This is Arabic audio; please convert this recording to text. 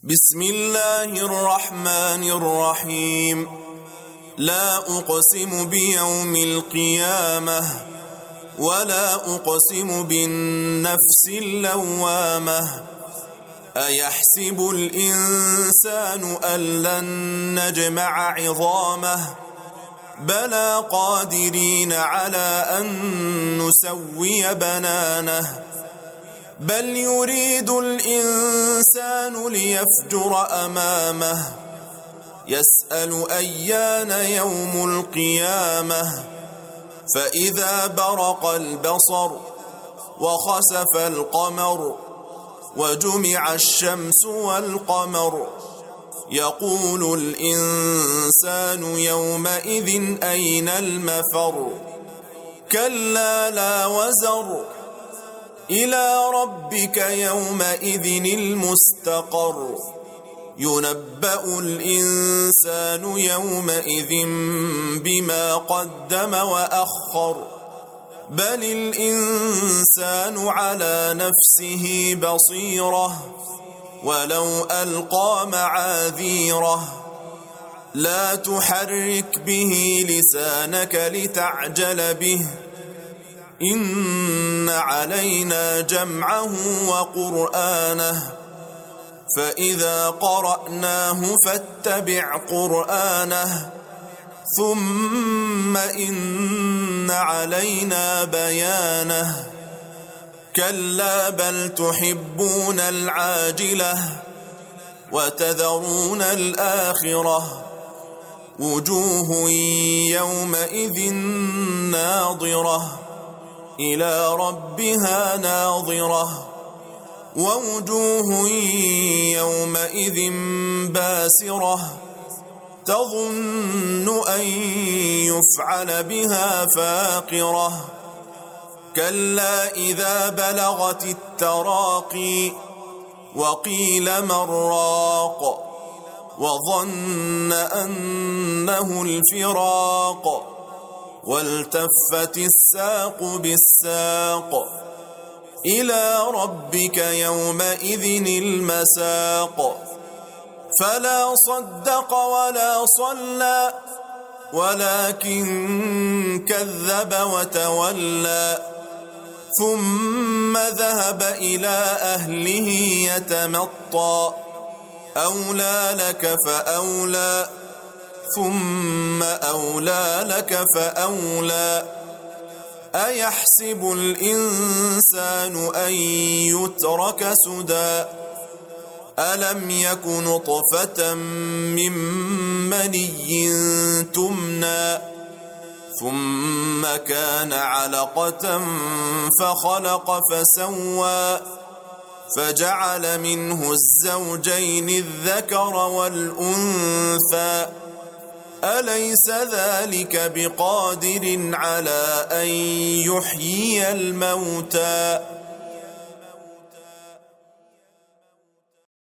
بسم الله الرحمن الرحيم. لا أقسم بيوم القيامة ولا أقسم بالنفس اللوامة. أيحسب الإنسان أن لن نجمع عظامه بلى قادرين على أن نسوي بنانه. بل يريد الإنسان ليفجر أمامه يسأل أيان يوم القيامة. فإذا برق البصر وخسف القمر وجمع الشمس والقمر يقول الإنسان يومئذ أين المفر. كلا لا وزر إلى ربك يومئذ المستقر. ينبأ الإنسان يومئذ بما قدم وأخر. بل الإنسان على نفسه بصيرة ولو ألقى معاذيره. لا تحرك به لسانك لتعجل به إن علينا جمعه وقرآنه. فإذا قرأناه فاتبع قرآنه ثم إن علينا بيانه. كلا بل تحبون العاجلة وتذرون الآخرة. وجوه يومئذ ناظرة إلى ربها ناظرة. ووجوه يومئذ باسرة تظن أن يفعل بها فاقرة. كلا إذا بلغت التراقي وقيل من راق وظن أنه الفراق والتفت الساق بالساق. إلى ربك يومئذ المساق. فلا صدق ولا صلى ولكن كذب وتولى. ثم ذهب إلى أهله يتمطى. أولى لك فأولى ثم أولى لك فأولى. أيحسب الإنسان أن يترك سدى. ألم يك نطفة من مني تمنى ثم كان علقة فخلق فسوى فجعل منه الزوجين الذكر والأنثى. أليس ذلك بقادر على أن يحيي الموتى.